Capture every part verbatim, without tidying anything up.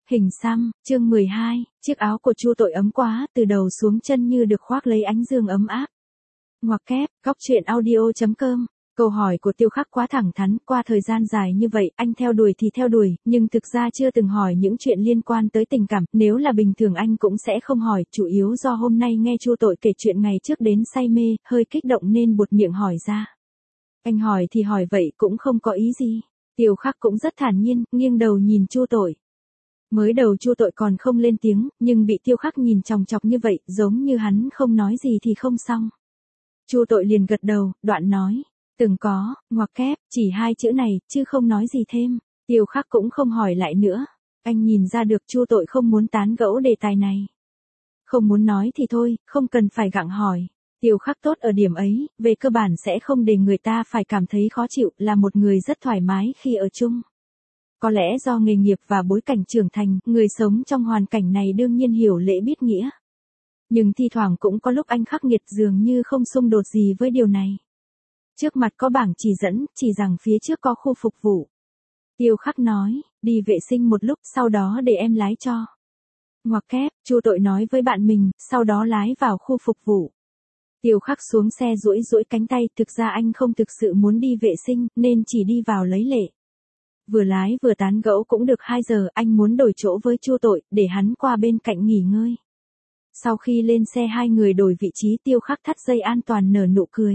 Hình xăm, chương mười hai, chiếc áo của Chu Tội ấm quá, từ đầu xuống chân như được khoác lấy ánh dương ấm áp. Ngoặc kép, góc truyện audio chấm com. Câu hỏi của Tiêu Khắc quá thẳng thắn, qua thời gian dài như vậy, anh theo đuổi thì theo đuổi, nhưng thực ra chưa từng hỏi những chuyện liên quan tới tình cảm, nếu là bình thường anh cũng sẽ không hỏi, chủ yếu do hôm nay nghe Chu Tội kể chuyện ngày trước đến say mê, hơi kích động nên buột miệng hỏi ra. Anh hỏi thì hỏi vậy cũng không có ý gì. Tiêu Khắc cũng rất thản nhiên, nghiêng đầu nhìn Chu Tội. Mới đầu Chu Tội còn không lên tiếng, nhưng bị Tiêu Khắc nhìn chòng chọc như vậy, giống như hắn không nói gì thì không xong. Chu Tội liền gật đầu, đoạn nói, từng có, ngoặc kép, chỉ hai chữ này, chứ không nói gì thêm. Tiêu Khắc cũng không hỏi lại nữa. Anh nhìn ra được Chu Tội không muốn tán gẫu đề tài này. Không muốn nói thì thôi, không cần phải gặng hỏi. Tiêu Khắc tốt ở điểm ấy, về cơ bản sẽ không để người ta phải cảm thấy khó chịu, là một người rất thoải mái khi ở chung. Có lẽ do nghề nghiệp và bối cảnh trưởng thành, người sống trong hoàn cảnh này đương nhiên hiểu lễ biết nghĩa. Nhưng thi thoảng cũng có lúc anh khắc nghiệt dường như không xung đột gì với điều này. Trước mặt có bảng chỉ dẫn, chỉ rằng phía trước có khu phục vụ. Tiêu Khắc nói, đi vệ sinh một lúc, sau đó để em lái cho. Ngoặc kép, Chu Tội nói với bạn mình, sau đó lái vào khu phục vụ. Tiêu Khắc xuống xe duỗi duỗi cánh tay, thực ra anh không thực sự muốn đi vệ sinh, nên chỉ đi vào lấy lệ. Vừa lái vừa tán gẫu cũng được hai giờ, anh muốn đổi chỗ với Chu Tội, để hắn qua bên cạnh nghỉ ngơi. Sau khi lên xe hai người đổi vị trí, Tiêu Khắc thắt dây an toàn nở nụ cười.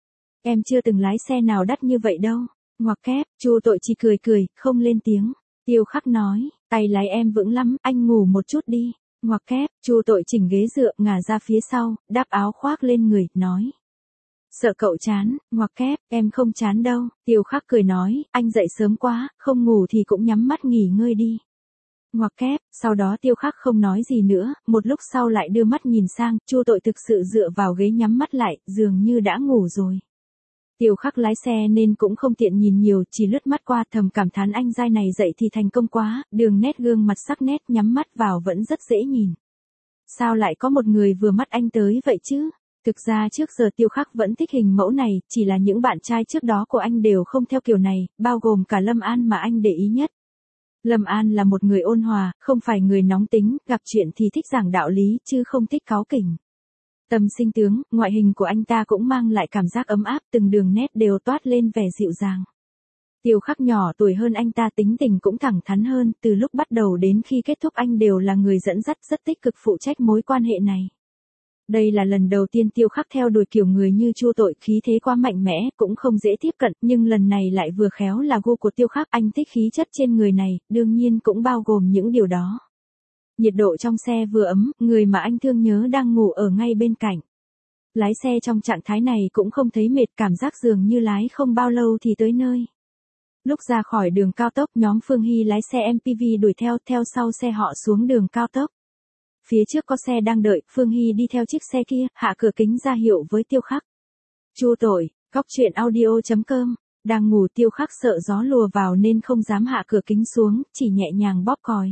Em chưa từng lái xe nào đắt như vậy đâu. Ngoặc kép, Chu Tội chỉ cười cười, không lên tiếng. Tiêu Khắc nói, tay lái em vững lắm, anh ngủ một chút đi. Ngoặc kép, Chu Tội chỉnh ghế dựa, ngả ra phía sau, đắp áo khoác lên người, nói. Sợ cậu chán, ngoặc kép, em không chán đâu. Tiêu Khắc cười nói, anh dậy sớm quá, không ngủ thì cũng nhắm mắt nghỉ ngơi đi. Ngoặc kép, sau đó Tiêu Khắc không nói gì nữa, một lúc sau lại đưa mắt nhìn sang, Chu Tội thực sự dựa vào ghế nhắm mắt lại, dường như đã ngủ rồi. Tiêu Khắc lái xe nên cũng không tiện nhìn nhiều, chỉ lướt mắt qua, thầm cảm thán anh giai này dậy thì thành công quá, đường nét gương mặt sắc nét, nhắm mắt vào vẫn rất dễ nhìn. Sao lại có một người vừa mắt anh tới vậy chứ? Thực ra trước giờ Tiêu Khắc vẫn thích hình mẫu này, chỉ là những bạn trai trước đó của anh đều không theo kiểu này, bao gồm cả Lâm An mà anh để ý nhất. Lâm An là một người ôn hòa, không phải người nóng tính, gặp chuyện thì thích giảng đạo lý, chứ không thích cáu kỉnh. Tâm sinh tướng, ngoại hình của anh ta cũng mang lại cảm giác ấm áp, từng đường nét đều toát lên vẻ dịu dàng. Tiêu Khắc nhỏ tuổi hơn anh ta, tính tình cũng thẳng thắn hơn, từ lúc bắt đầu đến khi kết thúc anh đều là người dẫn dắt rất tích cực phụ trách mối quan hệ này. Đây là lần đầu tiên Tiêu Khắc theo đuổi kiểu người như Chu Tội, khí thế quá mạnh mẽ, cũng không dễ tiếp cận, nhưng lần này lại vừa khéo là gu của Tiêu Khắc, anh thích khí chất trên người này, đương nhiên cũng bao gồm những điều đó. Nhiệt độ trong xe vừa ấm, người mà anh thương nhớ đang ngủ ở ngay bên cạnh. Lái xe trong trạng thái này cũng không thấy mệt, cảm giác dường như lái không bao lâu thì tới nơi. Lúc ra khỏi đường cao tốc, nhóm Phương Hy lái xe em pê vê đuổi theo, theo sau xe họ xuống đường cao tốc. Phía trước có xe đang đợi, Phương Hy đi theo chiếc xe kia, hạ cửa kính ra hiệu với Tiêu Khắc. Chu Tội, góc truyện audio chấm com. Đang ngủ, Tiêu Khắc sợ gió lùa vào nên không dám hạ cửa kính xuống, chỉ nhẹ nhàng bóp còi.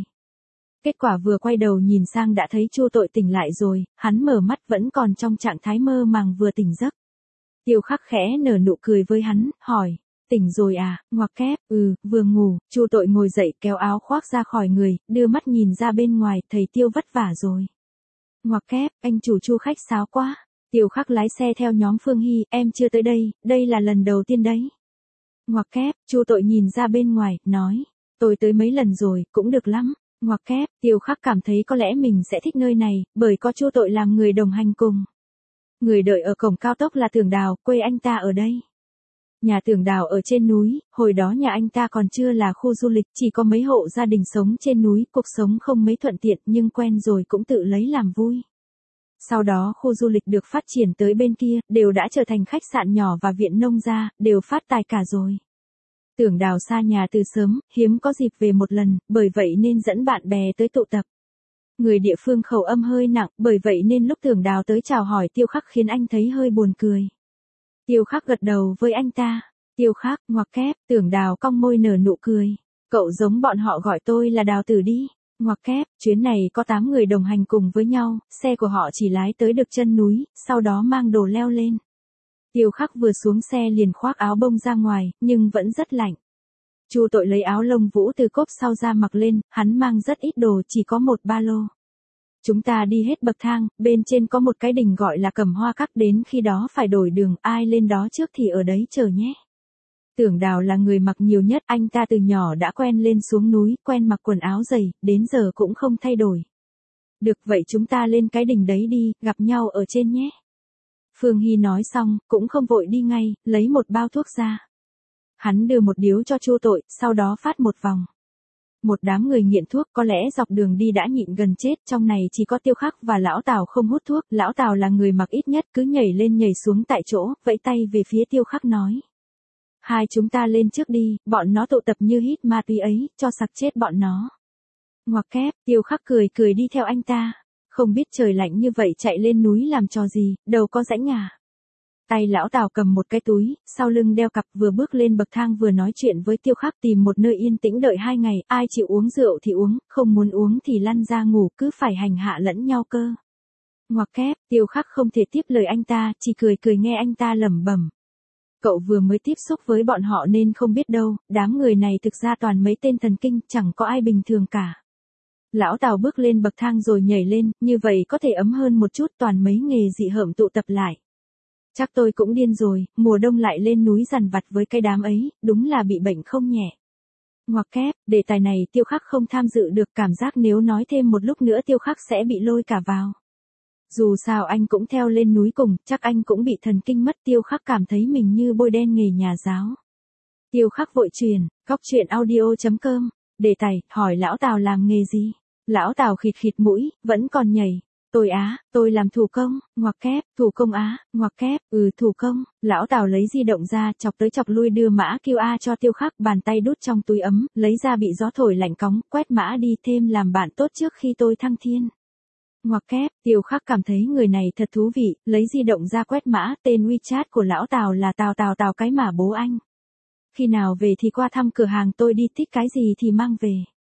Kết quả vừa quay đầu nhìn sang đã thấy Chu Tội tỉnh lại rồi, hắn mở mắt vẫn còn trong trạng thái mơ màng vừa tỉnh giấc. Tiêu Khắc khẽ nở nụ cười với hắn, hỏi, tỉnh rồi à? Ngoặc kép, ừ, vừa ngủ. Chu Tội ngồi dậy, kéo áo khoác ra khỏi người, đưa mắt nhìn ra bên ngoài, thầy Tiêu vất vả rồi. Ngoặc kép, anh chủ Chu khách sáo quá. Tiêu Khắc lái xe theo nhóm Phương Hy, em chưa tới đây, đây là lần đầu tiên đấy. Ngoặc kép, Chu Tội nhìn ra bên ngoài, nói, tôi tới mấy lần rồi, cũng được lắm. Ngoặc kép, Tiêu Khắc cảm thấy có lẽ mình sẽ thích nơi này, bởi có Chu Tội làm người đồng hành cùng. Người đợi ở cổng cao tốc là Tưởng Đào, quê anh ta ở đây. Nhà Tưởng Đào ở trên núi, hồi đó nhà anh ta còn chưa là khu du lịch, chỉ có mấy hộ gia đình sống trên núi, cuộc sống không mấy thuận tiện nhưng quen rồi cũng tự lấy làm vui. Sau đó khu du lịch được phát triển tới bên kia, đều đã trở thành khách sạn nhỏ và viện nông gia, đều phát tài cả rồi. Tưởng Đào xa nhà từ sớm, hiếm có dịp về một lần, bởi vậy nên dẫn bạn bè tới tụ tập. Người địa phương khẩu âm hơi nặng, bởi vậy nên lúc Tưởng Đào tới chào hỏi Tiêu Khắc khiến anh thấy hơi buồn cười. Tiêu Khắc gật đầu với anh ta. Tiêu Khắc, ngoặc kép, Tưởng Đào cong môi nở nụ cười. Cậu giống bọn họ gọi tôi là Đào Tử đi. Ngoặc kép, chuyến này có tám người đồng hành cùng với nhau, xe của họ chỉ lái tới được chân núi, sau đó mang đồ leo lên. Tiêu Khắc vừa xuống xe liền khoác áo bông ra ngoài, nhưng vẫn rất lạnh. Chu Tội lấy áo lông vũ từ cốp sau ra mặc lên, hắn mang rất ít đồ, chỉ có một ba lô. Chúng ta đi hết bậc thang, bên trên có một cái đình gọi là Cầm Hoa Các, đến khi đó phải đổi đường, ai lên đó trước thì ở đấy chờ nhé. Tưởng Đào là người mặc nhiều nhất, anh ta từ nhỏ đã quen lên xuống núi, quen mặc quần áo dày, đến giờ cũng không thay đổi. Được, vậy chúng ta lên cái đỉnh đấy đi, gặp nhau ở trên nhé. Phương Hy nói xong, cũng không vội đi ngay, lấy một bao thuốc ra. Hắn đưa một điếu cho Chu Tội, sau đó phát một vòng. Một đám người nghiện thuốc, có lẽ dọc đường đi đã nhịn gần chết, trong này chỉ có Tiêu Khắc và Lão Tào không hút thuốc, Lão Tào là người mặc ít nhất, cứ nhảy lên nhảy xuống tại chỗ, vẫy tay về phía Tiêu Khắc nói. Hai chúng ta lên trước đi, bọn nó tụ tập như hít ma túy ấy, cho sặc chết bọn nó. Ngoặc kép, Tiêu Khắc cười cười đi theo anh ta. Không biết trời lạnh như vậy chạy lên núi làm trò gì, đâu có rãnh à. Tay Lão Tào cầm một cái túi, sau lưng đeo cặp, vừa bước lên bậc thang vừa nói chuyện với Tiêu Khắc, tìm một nơi yên tĩnh đợi hai ngày, ai chịu uống rượu thì uống, không muốn uống thì lăn ra ngủ, cứ phải hành hạ lẫn nhau cơ. Ngoặc kép, Tiêu Khắc không thể tiếp lời anh ta, chỉ cười cười nghe anh ta lẩm bẩm. Cậu vừa mới tiếp xúc với bọn họ nên không biết đâu, đám người này thực ra toàn mấy tên thần kinh, chẳng có ai bình thường cả. Lão Tào bước lên bậc thang rồi nhảy lên, như vậy có thể ấm hơn một chút, toàn mấy nghề dị hợm tụ tập lại. Chắc tôi cũng điên rồi, mùa đông lại lên núi dằn vặt với cái đám ấy, đúng là bị bệnh không nhẹ. Ngoặc kép, đề tài này Tiêu Khắc không tham dự được, cảm giác nếu nói thêm một lúc nữa Tiêu Khắc sẽ bị lôi cả vào. Dù sao anh cũng theo lên núi cùng, chắc anh cũng bị thần kinh mất. Tiêu Khắc cảm thấy mình như bôi đen nghề nhà giáo. Tiêu Khắc vội truyền, góc truyện audio chấm com, đề tài, hỏi Lão Tào làm nghề gì? Lão Tào khịt khịt mũi, vẫn còn nhảy. Tôi á, tôi làm thủ công, ngoặc kép, thủ công á, ngoặc kép, ừ thủ công. Lão Tào lấy di động ra, chọc tới chọc lui đưa mã quy rờ cho Tiêu Khắc, bàn tay đút trong túi ấm, lấy ra bị gió thổi lạnh cóng, quét mã đi, thêm làm bạn tốt trước khi tôi thăng thiên. Ngoặc kép, Tiêu Khắc cảm thấy người này thật thú vị, lấy di động ra quét mã, tên WeChat của Lão Tào là Tào Tào Tào cái mà bố anh. Khi nào về thì qua thăm cửa hàng tôi đi, thích cái gì thì mang về.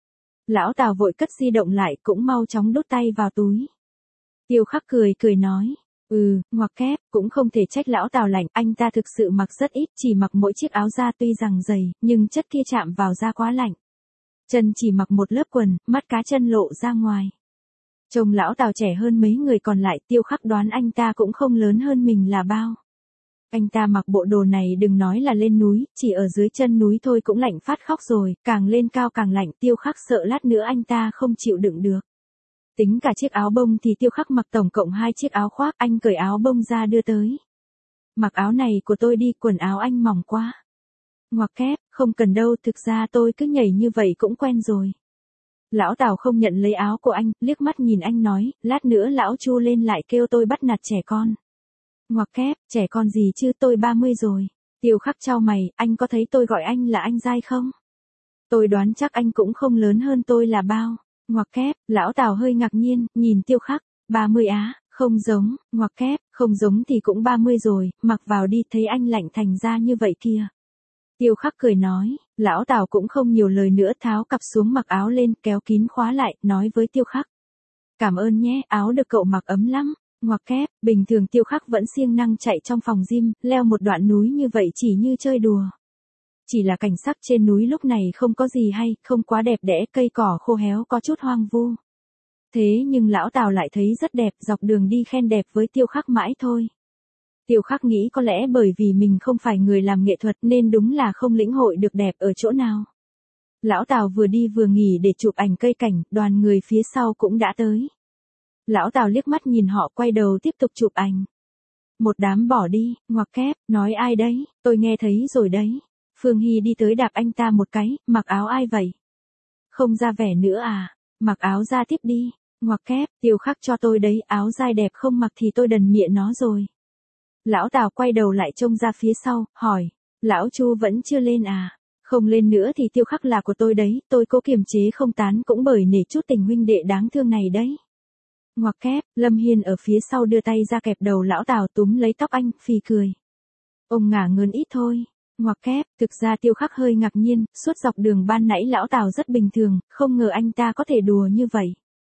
Lão Tào vội cất di động lại, cũng mau chóng đút tay vào túi. Tiêu Khắc cười cười nói, ừ, ngoặc kép, cũng không thể trách Lão Tào lạnh, anh ta thực sự mặc rất ít, chỉ mặc mỗi chiếc áo da tuy rằng dày, nhưng chất kia chạm vào da quá lạnh. Chân chỉ mặc một lớp quần, mắt cá chân lộ ra ngoài. Trông Lão Tào trẻ hơn mấy người còn lại, Tiêu Khắc đoán anh ta cũng không lớn hơn mình là bao. Anh ta mặc bộ đồ này đừng nói là lên núi, chỉ ở dưới chân núi thôi cũng lạnh phát khóc rồi, càng lên cao càng lạnh. Tiêu Khắc sợ lát nữa anh ta không chịu đựng được. Tính cả chiếc áo bông thì Tiêu Khắc mặc tổng cộng hai chiếc áo khoác, anh cởi áo bông ra đưa tới. Mặc áo này của tôi đi, quần áo anh mỏng quá. Ngoặc kép, không cần đâu, thực ra tôi cứ nhảy như vậy cũng quen rồi. Lão Tào không nhận lấy áo của anh, liếc mắt nhìn anh nói, lát nữa Lão Chu lên lại kêu tôi bắt nạt trẻ con. Ngoặc kép, trẻ con gì chứ, tôi ba mươi rồi. Tiêu Khắc chau mày, anh có thấy tôi gọi anh là anh dai không? Tôi đoán chắc anh cũng không lớn hơn tôi là bao. Ngoặc kép, Lão Tào hơi ngạc nhiên, nhìn Tiêu Khắc, ba mươi á, không giống, ngoặc kép, không giống thì cũng ba mươi rồi, mặc vào đi, thấy anh lạnh thành ra như vậy kìa. Tiêu Khắc cười nói, Lão Tào cũng không nhiều lời nữa, tháo cặp xuống mặc áo lên, kéo kín khóa lại, nói với Tiêu Khắc. Cảm ơn nhé, áo được cậu mặc ấm lắm. Ngoặc kép, bình thường Tiêu Khắc vẫn siêng năng chạy trong phòng gym, leo một đoạn núi như vậy chỉ như chơi đùa. Chỉ là cảnh sắc trên núi lúc này không có gì hay, không quá đẹp đẽ, cây cỏ khô héo có chút hoang vu. Thế nhưng Lão Tào lại thấy rất đẹp, dọc đường đi khen đẹp với Tiêu Khắc mãi thôi. Tiêu Khắc nghĩ có lẽ bởi vì mình không phải người làm nghệ thuật nên đúng là không lĩnh hội được đẹp ở chỗ nào. Lão Tào vừa đi vừa nghỉ để chụp ảnh cây cảnh, đoàn người phía sau cũng đã tới. Lão Tào liếc mắt nhìn họ, quay đầu tiếp tục chụp ảnh. Một đám bỏ đi, ngoặc kép, nói ai đấy, tôi nghe thấy rồi đấy. Phương Hy đi tới đạp anh ta một cái, mặc áo ai vậy? Không ra vẻ nữa à, mặc áo ra tiếp đi. Ngoặc kép, Tiêu Khắc cho tôi đấy, áo dai đẹp không mặc thì tôi đần miệng nó rồi. Lão Tào quay đầu lại trông ra phía sau, hỏi, Lão Chu vẫn chưa lên à? Không lên nữa thì Tiêu Khắc là của tôi đấy, tôi cố kiềm chế không tán cũng bởi nể chút tình huynh đệ đáng thương này đấy. Ngoặc kép, Lâm Hiên ở phía sau đưa tay ra kẹp đầu Lão Tào, túm lấy tóc anh, phì cười. Ông ngả ngớn ít thôi. Ngoặc kép, thực ra Tiêu Khắc hơi ngạc nhiên, suốt dọc đường ban nãy Lão Tào rất bình thường, không ngờ anh ta có thể đùa như vậy.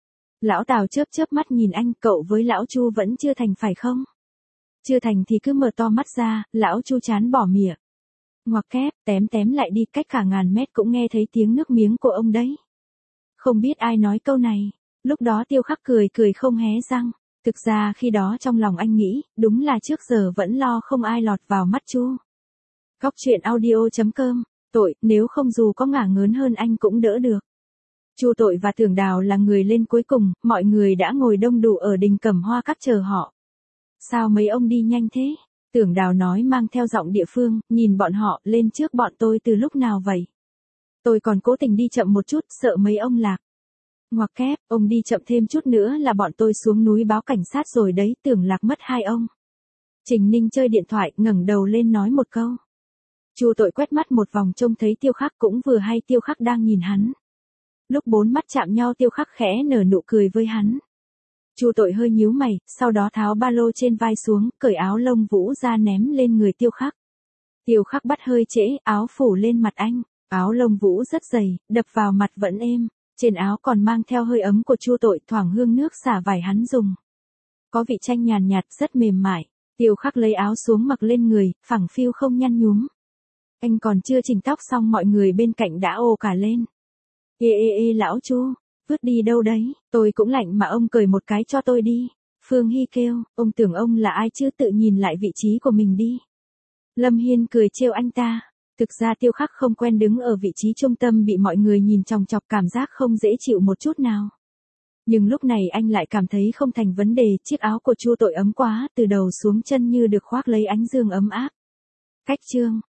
Lão Tào chớp chớp mắt nhìn anh, cậu với Lão Chu vẫn chưa thành phải không? Chưa thành thì cứ mở to mắt ra, Lão Chu chán bỏ mỉa. Ngoặc kép, tém tém lại đi, cách cả ngàn mét cũng nghe thấy tiếng nước miếng của ông đấy. Không biết ai nói câu này. Lúc đó Tiêu Khắc cười cười không hé răng. Thực ra khi đó trong lòng anh nghĩ, đúng là trước giờ vẫn lo không ai lọt vào mắt Chu. Góc truyện audio chấm com, tội, nếu không dù có ngả ngớn hơn anh cũng đỡ được. Chu Tội và Tưởng Đào là người lên cuối cùng, mọi người đã ngồi đông đủ ở đình Cẩm Hoa Các chờ họ. Sao mấy ông đi nhanh thế? Tưởng Đào nói mang theo giọng địa phương, nhìn bọn họ, lên trước bọn tôi từ lúc nào vậy? Tôi còn cố tình đi chậm một chút, sợ mấy ông lạc. Ngoặc kép, ông đi chậm thêm chút nữa là bọn tôi xuống núi báo cảnh sát rồi đấy, Tưởng lạc mất hai ông. Trình Ninh chơi điện thoại, ngẩng đầu lên nói một câu. Chu Tội quét mắt một vòng trông thấy Tiêu Khắc, cũng vừa hay Tiêu Khắc đang nhìn hắn. Lúc bốn mắt chạm nhau Tiêu Khắc khẽ nở nụ cười với hắn. Chu Tội hơi nhíu mày, sau đó tháo ba lô trên vai xuống, cởi áo lông vũ ra ném lên người Tiêu Khắc. Tiêu Khắc bắt hơi trễ, áo phủ lên mặt anh, áo lông vũ rất dày, đập vào mặt vẫn êm, trên áo còn mang theo hơi ấm của Chu Tội, thoảng hương nước xả vải hắn dùng. Có vị chanh nhàn nhạt, rất mềm mại. Tiêu Khắc lấy áo xuống mặc lên người, phẳng phiu không nhăn nhúm. Anh còn chưa chỉnh tóc xong mọi người bên cạnh đã ồ cả lên. Ê ê ê lão Chu, vứt đi đâu đấy, tôi cũng lạnh mà ông cởi một cái cho tôi đi. Phương Hy kêu, ông tưởng ông là ai chứ, tự nhìn lại vị trí của mình đi. Lâm Hiên cười trêu anh ta. Thực ra Tiêu Khắc không quen đứng ở vị trí trung tâm bị mọi người nhìn chòng chọc, cảm giác không dễ chịu một chút nào. Nhưng lúc này anh lại cảm thấy không thành vấn đề, chiếc áo của Chu Tội ấm quá, từ đầu xuống chân như được khoác lấy ánh dương ấm áp. Cách chương